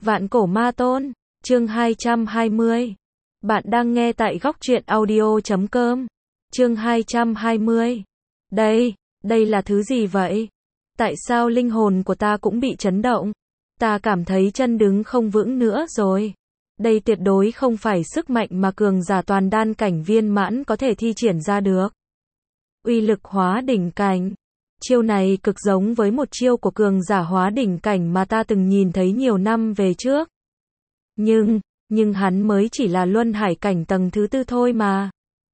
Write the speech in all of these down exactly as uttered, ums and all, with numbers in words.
Vạn cổ ma tôn, chương hai trăm hai mươi. Bạn đang nghe tại góc truyện audio chấm com. Chương hai trăm hai mươi. Đây, đây là thứ gì vậy? Tại sao linh hồn của ta cũng bị chấn động? Ta cảm thấy chân đứng không vững nữa rồi. Đây tuyệt đối không phải sức mạnh mà cường giả toàn đan cảnh viên mãn có thể thi triển ra được. Uy lực hóa đỉnh cảnh. Chiêu này cực giống với một chiêu của cường giả hóa đỉnh cảnh mà ta từng nhìn thấy nhiều năm về trước. Nhưng, nhưng hắn mới chỉ là luân hải cảnh tầng thứ tư thôi mà.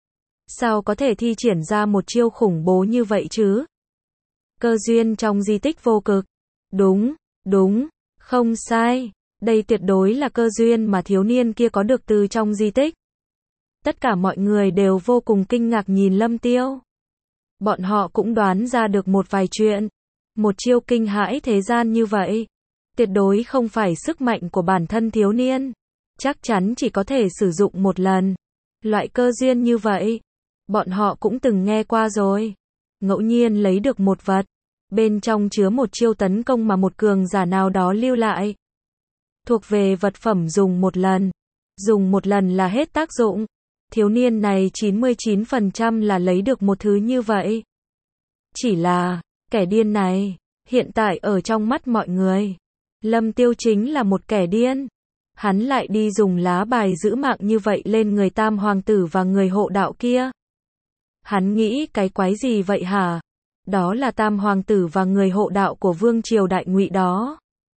Sao có thể thi triển ra một chiêu khủng bố như vậy chứ? Cơ duyên trong di tích vô cực. Đúng, đúng, không sai. Đây tuyệt đối là cơ duyên mà thiếu niên kia có được từ trong di tích. Tất cả mọi người đều vô cùng kinh ngạc nhìn Lâm Tiêu. Bọn họ cũng đoán ra được một vài chuyện. Một chiêu kinh hãi thế gian như vậy, tuyệt đối không phải sức mạnh của bản thân thiếu niên. Chắc chắn chỉ có thể sử dụng một lần. Loại cơ duyên như vậy, bọn họ cũng từng nghe qua rồi. Ngẫu nhiên lấy được một vật, bên trong chứa một chiêu tấn công mà một cường giả nào đó lưu lại. Thuộc về vật phẩm dùng một lần. Dùng một lần là hết tác dụng. Thiếu niên này chín mươi chín phần trăm là lấy được một thứ như vậy. Chỉ là, kẻ điên này, hiện tại ở trong mắt mọi người, Lâm Tiêu chính là một kẻ điên. Hắn lại đi dùng lá bài giữ mạng như vậy lên người Tam Hoàng tử và người hộ đạo kia. Hắn nghĩ cái quái gì vậy hả? Đó là Tam Hoàng tử và người hộ đạo của Vương Triều Đại Ngụy đó.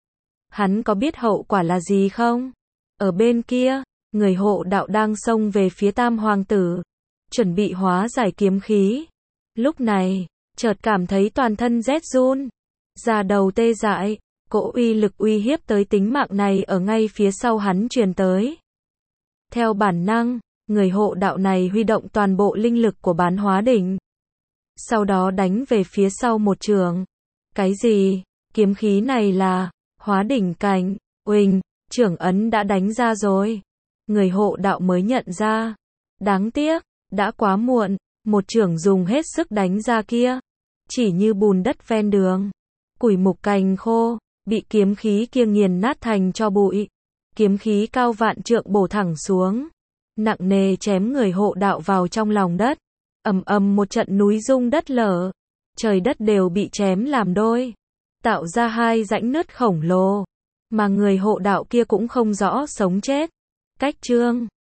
Hắn có biết hậu quả là gì không? Ở bên kia, người hộ đạo đang xông về phía Tam Hoàng tử, chuẩn bị hóa giải kiếm khí. Lúc này, chợt cảm thấy toàn thân rét run, da đầu tê dại, cỗ uy lực uy hiếp tới tính mạng này ở ngay phía sau hắn truyền tới. Theo bản năng, người hộ đạo này huy động toàn bộ linh lực của bán hóa đỉnh. Sau đó đánh về phía sau một trường. Cái gì? Kiếm khí này là hóa đỉnh cảnh. Uỳnh, trưởng ấn đã đánh ra rồi. Người hộ đạo mới nhận ra. Đáng tiếc, đã quá muộn. Một trưởng dùng hết sức đánh ra kia, chỉ như bùn đất ven đường, củi mục cành khô, bị kiếm khí kia nghiền nát thành tro bụi. Kiếm khí cao vạn trượng bổ thẳng xuống, nặng nề chém người hộ đạo vào trong lòng đất. Ầm ầm một trận núi rung đất lở, trời đất đều bị chém làm đôi, tạo ra hai rãnh nứt khổng lồ, mà người hộ đạo kia cũng không rõ sống chết. Cách chương